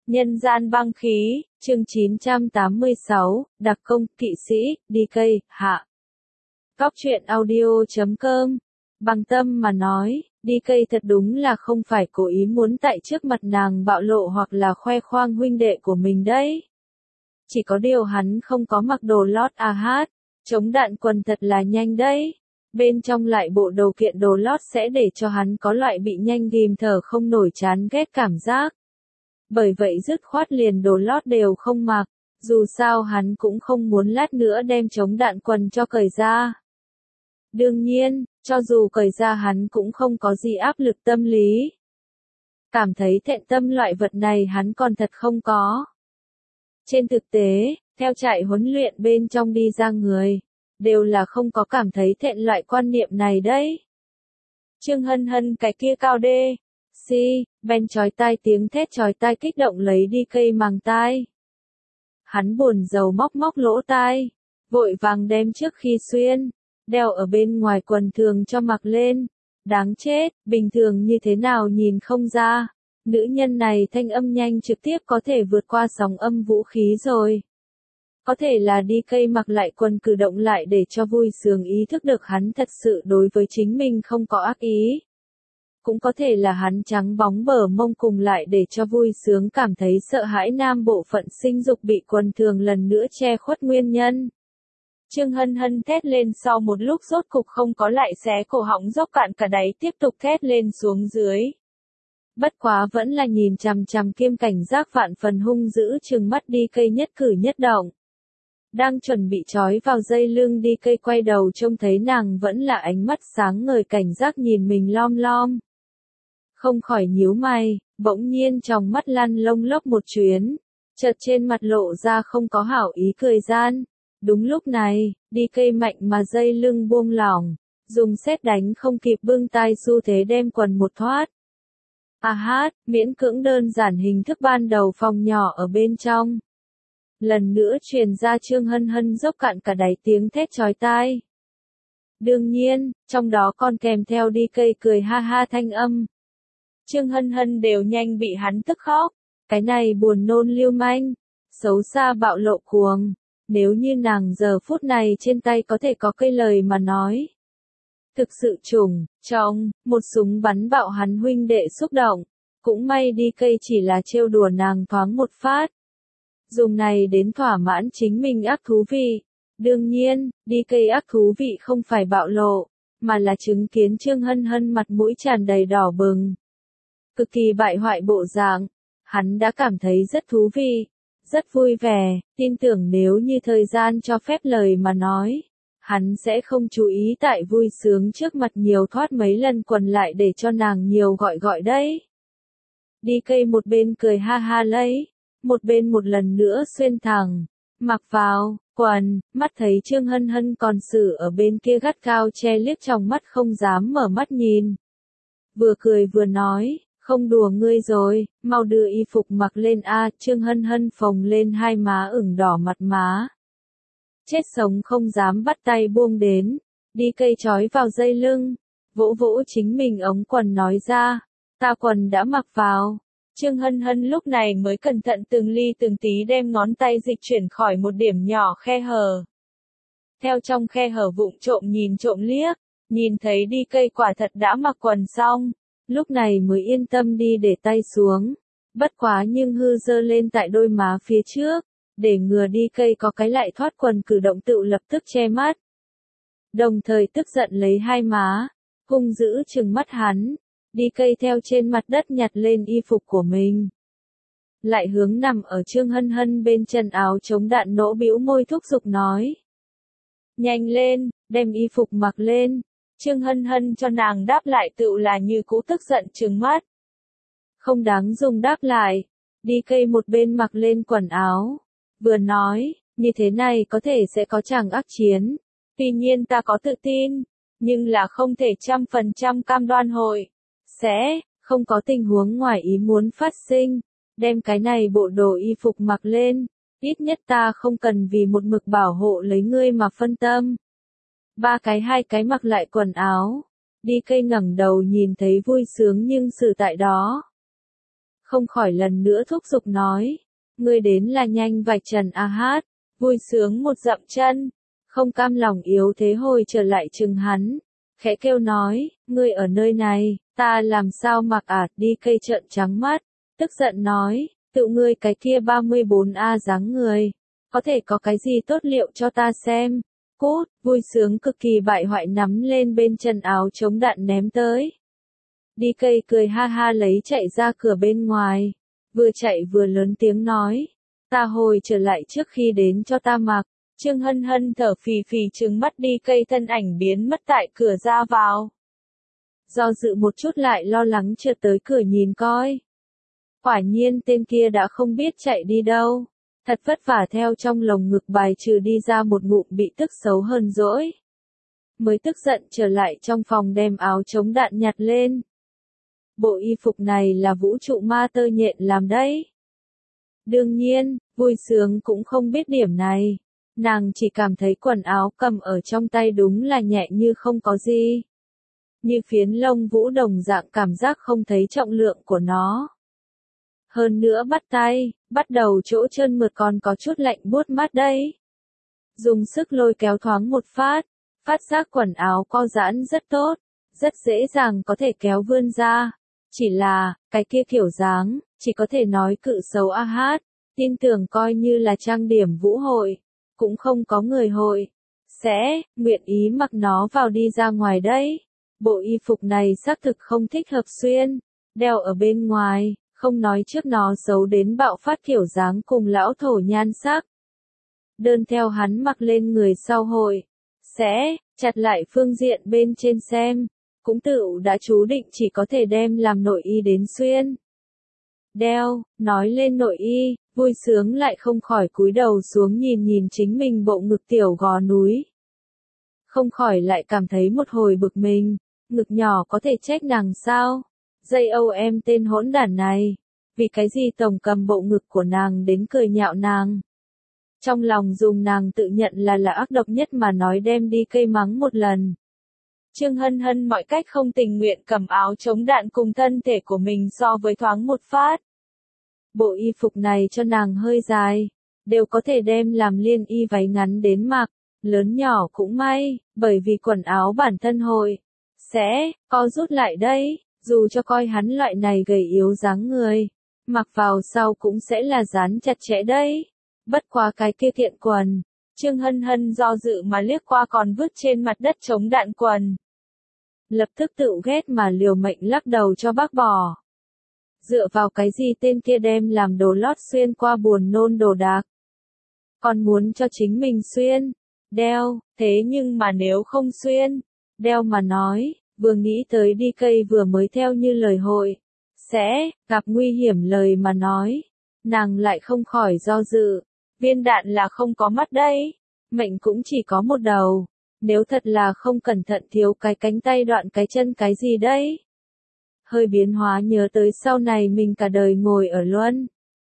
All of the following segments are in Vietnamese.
Nhân gian băng khí, chương 986, đặc công, kỵ sĩ, DK, hạ. Góc truyện audio.com. Bằng tâm mà nói, DK thật đúng là không phải cố ý muốn tại trước mặt nàng bạo lộ hoặc là khoe khoang huynh đệ của mình đấy. Chỉ có điều hắn không có mặc đồ lót hát, chống đạn quần thật là nhanh đấy. Bên trong lại bộ đồ kiện đồ lót sẽ để cho hắn có loại bị nhanh ghim thở không nổi chán ghét cảm giác. Bởi vậy dứt khoát liền đồ lót đều không mặc, dù sao hắn cũng không muốn lát nữa đem chống đạn quần cho cởi ra. Đương nhiên, cho dù cởi ra hắn cũng không có gì áp lực tâm lý. Cảm thấy thẹn tâm loại vật này hắn còn thật không có. Trên thực tế, theo trại huấn luyện bên trong đi ra người, đều là không có cảm thấy thẹn loại quan niệm này đấy. Trương Hân Hân cái kia cao đê. Ben chói tai tiếng thét chói tai kích động lấy đi cây màng tai. Hắn buồn rầu móc móc lỗ tai, vội vàng đem trước khi xuyên, đeo ở bên ngoài quần thường cho mặc lên. Đáng chết, bình thường như thế nào nhìn không ra. Nữ nhân này thanh âm nhanh trực tiếp có thể vượt qua sóng âm vũ khí rồi. Có thể là đi cây mặc lại quần cử động lại để cho vui sướng ý thức được hắn thật sự đối với chính mình không có ác ý. Cũng có thể là hắn trắng bóng bờ mông cùng lại để cho vui sướng cảm thấy sợ hãi nam bộ phận sinh dục bị quần thường lần nữa che khuất nguyên nhân. Trương Hân Hân thét lên sau một lúc rốt cục không có lại xé cổ họng dốc cạn cả đáy tiếp tục thét lên xuống dưới. Bất quá vẫn là nhìn chằm chằm kiêm cảnh giác vạn phần hung dữ trừng mắt đi cây nhất cử nhất động. Đang chuẩn bị trói vào dây lưng đi cây quay đầu trông thấy nàng vẫn là ánh mắt sáng ngời cảnh giác nhìn mình lom lom. Không khỏi nhíu mày, bỗng nhiên trong mắt lăn lông lốc một chuyến, chợt trên mặt lộ ra không có hảo ý cười gian. Đúng lúc này, đi cây mạnh mà dây lưng buông lỏng, dùng sét đánh không kịp bưng tay xu thế đem quần một thoát. Miễn cưỡng đơn giản hình thức ban đầu phòng nhỏ ở bên trong. Lần nữa truyền ra Trương Hân Hân dốc cạn cả đáy tiếng thét chói tai. Đương nhiên, trong đó còn kèm theo đi cây cười ha ha thanh âm. Trương Hân Hân đều nhanh bị hắn tức khóc, cái này buồn nôn lưu manh, xấu xa bạo lộ cuồng, nếu như nàng giờ phút này trên tay có thể có cây lời mà nói. Thực sự trong, một súng bắn bạo hắn huynh đệ xúc động, cũng may đi cây chỉ là trêu đùa nàng thoáng một phát. Dùng này đến thỏa mãn chính mình ác thú vị. Đương nhiên, đi cây ác thú vị không phải bạo lộ, mà là chứng kiến Trương Hân Hân mặt mũi tràn đầy đỏ bừng. Cực kỳ bại hoại bộ dạng, hắn đã cảm thấy rất thú vị, rất vui vẻ, tin tưởng nếu như thời gian cho phép lời mà nói, hắn sẽ không chú ý tại vui sướng trước mặt nhiều thoát mấy lần quần lại để cho nàng nhiều gọi đấy. Đi cây một bên cười ha ha lấy, một bên một lần nữa xuyên thẳng, mặc vào, quần, mắt thấy Trương Hân Hân còn xử ở bên kia gắt cao che liếc trong mắt không dám mở mắt nhìn. Vừa cười vừa nói. Không đùa ngươi rồi, mau đưa y phục mặc lên Trương Hân Hân phồng lên hai má ửng đỏ mặt má. Chết sống không dám bắt tay buông đến, đi cây trói vào dây lưng, vỗ vỗ chính mình ống quần nói ra, ta quần đã mặc vào. Trương Hân Hân lúc này mới cẩn thận từng ly từng tí đem ngón tay dịch chuyển khỏi một điểm nhỏ khe hở. Theo trong khe hở vụng trộm liếc, nhìn thấy đi cây quả thật đã mặc quần xong. Lúc này mới yên tâm đi để tay xuống, bất quá nhưng hư dơ lên tại đôi má phía trước, để ngừa đi cây có cái lại thoát quần cử động tự lập tức che mắt. Đồng thời tức giận lấy hai má, hung dữ trừng mắt hắn, đi cây theo trên mặt đất nhặt lên y phục của mình. Lại hướng nằm ở Trương Hân Hân bên chân áo chống đạn nỗ bĩu môi thúc giục nói. Nhanh lên, đem y phục mặc lên. Trương Hân Hân cho nàng đáp lại tựu là như cũ tức giận trừng mắt. Không đáng dùng đáp lại, đi cây một bên mặc lên quần áo, vừa nói, như thế này có thể sẽ có chàng ác chiến, tuy nhiên ta có tự tin, nhưng là không thể 100% cam đoan hội, sẽ, không có tình huống ngoài ý muốn phát sinh, đem cái này bộ đồ y phục mặc lên, ít nhất ta không cần vì một mực bảo hộ lấy ngươi mà phân tâm. Hai cái mặc lại quần áo, đi cây ngẩng đầu nhìn thấy vui sướng nhưng sự tại đó. không khỏi lần nữa thúc giục nói. Ngươi đến là nhanh vạch trần a hát, vui sướng một dậm chân, không cam lòng yếu thế hồi trở lại chừng hắn, khẽ kêu nói, ngươi ở nơi này, ta làm sao mặc đi cây trợn trắng mắt, tức giận nói, tự ngươi cái kia 34A dáng người, có thể có cái gì tốt liệu cho ta xem, cút, vui sướng cực kỳ bại hoại nắm lên bên chân áo chống đạn ném tới. Đi cây cười ha ha lấy chạy ra cửa bên ngoài, vừa chạy vừa lớn tiếng nói, ta hồi trở lại trước khi đến cho ta mặc. Trương Hân Hân thở phì phì trừng mắt đi cây thân ảnh biến mất tại cửa ra vào. Do dự một chút lại lo lắng trượt tới cửa nhìn coi. Quả nhiên tên kia đã không biết chạy đi đâu. Thật vất vả theo trong lồng ngực bài trừ đi ra một ngụm bị tức xấu hơn dỗi. Mới tức giận trở lại trong phòng đem áo chống đạn nhặt lên. Bộ y phục này là vũ trụ ma tơ nhện làm đấy. Đương nhiên, vui sướng cũng không biết điểm này. Nàng chỉ cảm thấy quần áo cầm ở trong tay đúng là nhẹ như không có gì. Như phiến lông vũ đồng dạng cảm giác không thấy trọng lượng của nó. Hơn nữa bắt tay, bắt đầu chỗ trơn mượt còn có chút lạnh buốt mắt đấy. Dùng sức lôi kéo thoáng một phát giác quần áo co giãn rất tốt, rất dễ dàng có thể kéo vươn ra. Chỉ là, cái kia kiểu dáng, chỉ có thể nói cự xấu a hát, tin tưởng coi như là trang điểm vũ hội. Cũng không có người hội, sẽ, nguyện ý mặc nó vào đi ra ngoài đấy. Bộ y phục này xác thực không thích hợp xuyên, đeo ở bên ngoài, không nói trước nó xấu đến bạo phát kiểu dáng cùng lão thổ nhan sắc. Đơn theo hắn mặc lên người sau hội, sẽ, chặt lại phương diện bên trên xem, cũng tự đã chú định chỉ có thể đem làm nội y đến xuyên. Đeo, nói lên nội y, vui sướng lại không khỏi cúi đầu xuống nhìn chính mình bộ ngực tiểu gò núi. Không khỏi lại cảm thấy một hồi bực mình, ngực nhỏ có thể trách nàng sao? Dây âu em tên hỗn đản này, vì cái gì tổng cầm bộ ngực của nàng đến cười nhạo nàng. Trong lòng dùng nàng tự nhận là ác độc nhất mà nói đem đi cây mắng một lần. Trương Hân Hân mọi cách không tình nguyện cầm áo chống đạn cùng thân thể của mình so với thoáng một phát. Bộ y phục này cho nàng hơi dài, đều có thể đem làm liên y váy ngắn đến mặc, lớn nhỏ cũng may, bởi vì quần áo bản thân hội, sẽ, co rút lại đấy, dù cho coi hắn loại này gầy yếu dáng người, mặc vào sau cũng sẽ là dán chặt chẽ đấy. Bất quá cái kia kiện quần, Trương Hân Hân do dự mà liếc qua còn vứt trên mặt đất chống đạn quần. Lập tức tự ghét mà liều mệnh lắc đầu cho bác bỏ. Dựa vào cái gì tên kia đem làm đồ lót xuyên qua buồn nôn đồ đạc. Còn muốn cho chính mình xuyên, đeo, thế nhưng mà nếu không xuyên, đeo mà nói, vừa nghĩ tới đi cây vừa mới theo như lời hội, sẽ, gặp nguy hiểm lời mà nói, nàng lại không khỏi do dự, viên đạn là không có mắt đấy, mệnh cũng chỉ có một đầu, nếu thật là không cẩn thận thiếu cái cánh tay đoạn cái chân cái gì đấy. Hơi biến hóa nhớ tới sau này mình cả đời ngồi ở luân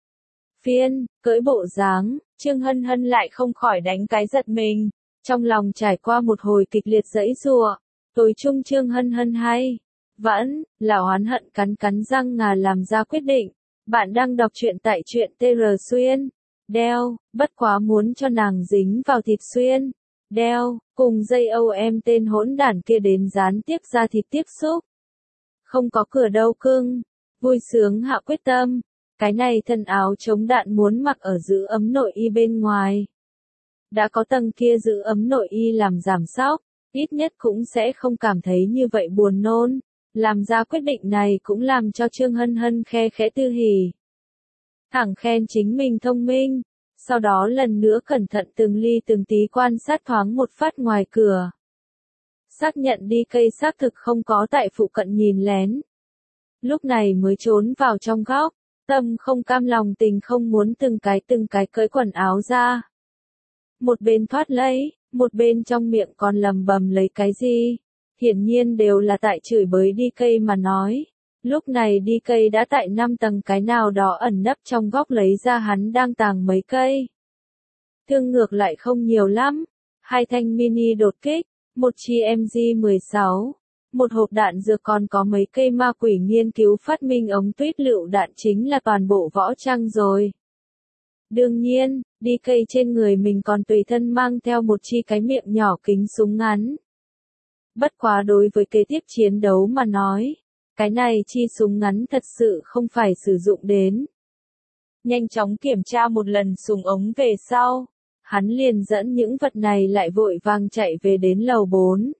phiên, cưỡi bộ dáng, Trương Hân Hân lại không khỏi đánh cái giật mình, trong lòng trải qua một hồi kịch liệt giãy giụa, tối trung Trương Hân Hân hay, vẫn, là oán hận cắn răng ngà làm ra quyết định, bạn đang đọc truyện tại truyện TR Xuyên, đeo, bất quá muốn cho nàng dính vào thịt xuyên, đeo, cùng dây âu em tên hỗn đản kia đến gián tiếp ra thịt tiếp xúc. Không có cửa đâu cưng, vui sướng hạ quyết tâm, cái này thân áo chống đạn muốn mặc ở giữ ấm nội y bên ngoài. Đã có tầng kia giữ ấm nội y làm giảm sóc, ít nhất cũng sẽ không cảm thấy như vậy buồn nôn. Làm ra quyết định này cũng làm cho Trương Hân Hân khe khẽ tư hỉ. Thẳng khen chính mình thông minh, sau đó lần nữa cẩn thận từng ly từng tí quan sát thoáng một phát ngoài cửa. Xác nhận đi cây xác thực không có tại phụ cận nhìn lén. Lúc này mới trốn vào trong góc, tâm không cam lòng tình không muốn từng cái cởi quần áo ra. Một bên thoát lấy, một bên trong miệng còn lầm bầm lấy cái gì. Hiển nhiên đều là tại chửi bới đi cây mà nói. Lúc này đi cây đã tại 5 tầng cái nào đó ẩn nấp trong góc lấy ra hắn đang tàng mấy cây. Thương ngược lại không nhiều lắm. 2 thanh mini đột kích, một chi MG16, một hộp đạn dược còn có mấy cây ma quỷ nghiên cứu phát minh ống tuyết lựu đạn chính là toàn bộ võ trang rồi. Đương nhiên, DK trên người mình còn tùy thân mang theo một chi cái miệng nhỏ kính súng ngắn. Bất quá đối với kế tiếp chiến đấu mà nói, cái này chi súng ngắn thật sự không phải sử dụng đến. Nhanh chóng kiểm tra một lần súng ống về sau, hắn liền dẫn những vật này lại vội vàng chạy về đến lầu 4.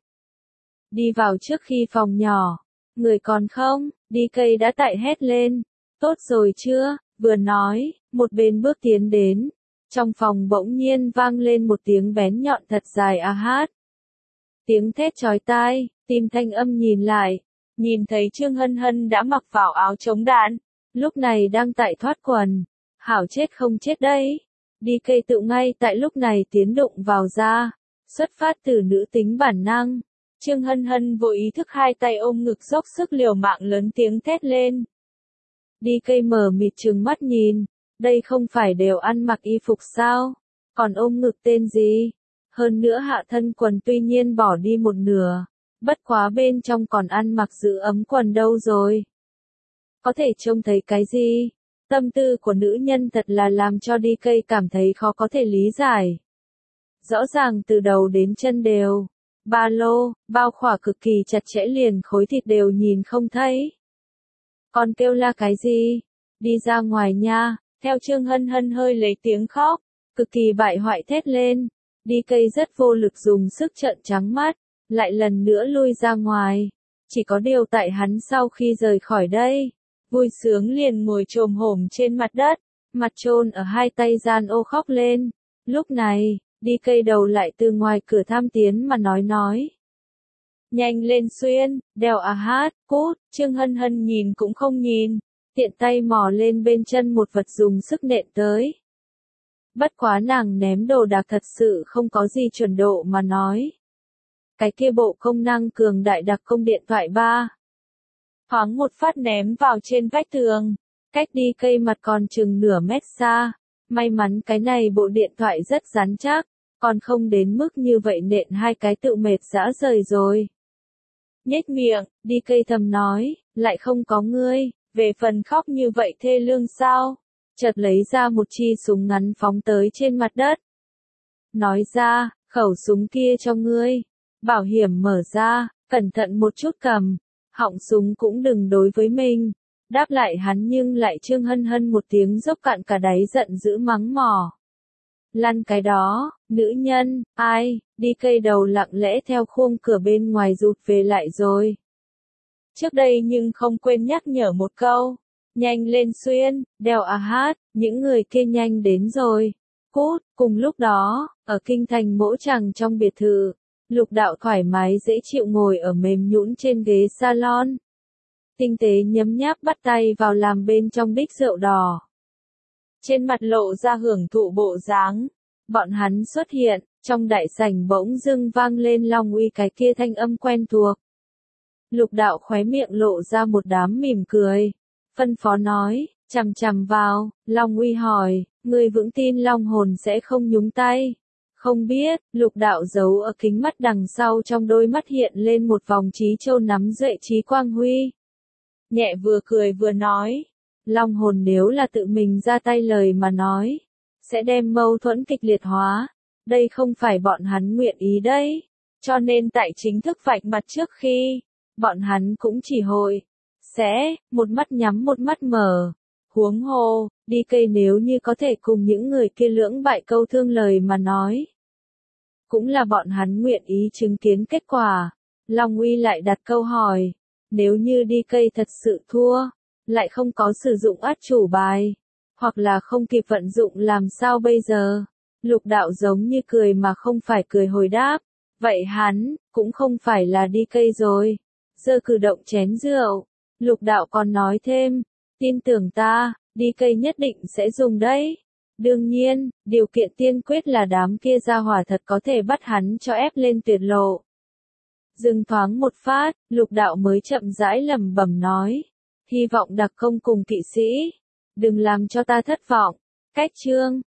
Đi vào trước khi phòng nhỏ, người còn không, DK đã tại hét lên, tốt rồi chưa, vừa nói, một bên bước tiến đến, trong phòng bỗng nhiên vang lên một tiếng bén nhọn thật dài a hát. Tiếng thét chói tai, tìm thanh âm nhìn lại, nhìn thấy Trương Hân Hân đã mặc vào áo chống đạn, lúc này đang tại thoát quần, hảo chết không chết đấy. DK tự ngay tại lúc này tiến đụng vào ra, xuất phát từ nữ tính bản năng. Trương Hân Hân vô ý thức hai tay ôm ngực dốc sức liều mạng lớn tiếng thét lên. DK mở mịt trừng mắt nhìn, đây không phải đều ăn mặc y phục sao, còn ôm ngực tên gì? Hơn nữa hạ thân quần tuy nhiên bỏ đi một nửa, bất quá bên trong còn ăn mặc giữ ấm quần đâu rồi. Có thể trông thấy cái gì? Tâm tư của nữ nhân thật là làm cho DK cảm thấy khó có thể lý giải. Rõ ràng từ đầu đến chân đều, ba lô, bao khỏa cực kỳ chặt chẽ liền khối thịt đều nhìn không thấy. Còn kêu la cái gì? Đi ra ngoài nha, theo Trương Hân Hân hơi lấy tiếng khóc, cực kỳ bại hoại thét lên. DK rất vô lực dùng sức trợn trắng mắt, lại lần nữa lui ra ngoài. Chỉ có điều tại hắn sau khi rời khỏi đây, vui sướng liền ngồi chồm hổm trên mặt đất, mặt chôn ở hai tay gian ô khóc lên. Lúc này, DK đầu lại từ ngoài cửa tham tiến mà nói. Nhanh lên xuyên, đèo à hát, cút, Trương Hân Hân nhìn cũng không nhìn, tiện tay mò lên bên chân một vật dùng sức nện tới. Bất quá nàng ném đồ đạc thật sự không có gì chuẩn độ mà nói. Cái kia bộ công năng cường đại đặc công điện thoại 3. Thoáng một phát ném vào trên vách tường, cách đi cây mặt còn chừng nửa mét xa. May mắn cái này bộ điện thoại rất rắn chắc, còn không đến mức như vậy nện hai cái tự mệt rã rời rồi. Nhếch miệng, đi cây thầm nói, lại không có ngươi, về phần khóc như vậy thê lương sao? Chợt lấy ra một chi súng ngắn phóng tới trên mặt đất. Nói ra, khẩu súng kia cho ngươi. Bảo hiểm mở ra, cẩn thận một chút cầm. Họng súng cũng đừng đối với mình. Đáp lại hắn nhưng lại Trương Hân Hân một tiếng dốc cạn cả đáy giận dữ mắng mỏ. Lăn cái đó, nữ nhân, ai, đi cây đầu lặng lẽ theo khung cửa bên ngoài rụt về lại rồi. Trước đây nhưng không quên nhắc nhở một câu. Nhanh lên xuyên, đèo à hát, những người kia nhanh đến rồi. Cút, cùng lúc đó, ở kinh thành mỗ tràng trong biệt thự, Lục Đạo thoải mái dễ chịu ngồi ở mềm nhũn trên ghế salon. Tinh tế nhấm nháp bắt tay vào làm bên trong đích rượu đỏ. Trên mặt lộ ra hưởng thụ bộ dáng. Bọn hắn xuất hiện, trong đại sảnh bỗng dưng vang lên Long Uy cái kia thanh âm quen thuộc. Lục Đạo khóe miệng lộ ra một đám mỉm cười. Phân phó nói, chằm chằm vào, Long Uy hỏi, ngươi vững tin Long hồn sẽ không nhúng tay. Không biết, Lục Đạo giấu ở kính mắt đằng sau trong đôi mắt hiện lên một vòng trí châu nắm duệ trí quang huy. Nhẹ vừa cười vừa nói, Long hồn nếu là tự mình ra tay lời mà nói, sẽ đem mâu thuẫn kịch liệt hóa. Đây không phải bọn hắn nguyện ý đấy. Cho nên tại chính thức vạch mặt trước khi, bọn hắn cũng chỉ hội sẽ, một mắt nhắm một mắt mở. Huống hồ, đi cây nếu như có thể cùng những người kia lưỡng bại câu thương lời mà nói. Cũng là bọn hắn nguyện ý chứng kiến kết quả. Long Uy lại đặt câu hỏi, nếu như đi cây thật sự thua, lại không có sử dụng át chủ bài, hoặc là không kịp vận dụng làm sao bây giờ? Lục Đạo giống như cười mà không phải cười hồi đáp, vậy hắn, cũng không phải là đi cây rồi. Giơ cử động chén rượu. Lục Đạo còn nói thêm, tin tưởng ta, đi cây nhất định sẽ dùng đấy. Đương nhiên, điều kiện tiên quyết là đám kia ra hỏa thật có thể bắt hắn cho ép lên tuyệt lộ. Dừng thoáng một phát, Lục Đạo mới chậm rãi lẩm bẩm nói, hy vọng đặc công cùng kỵ sĩ, đừng làm cho ta thất vọng. Cách chương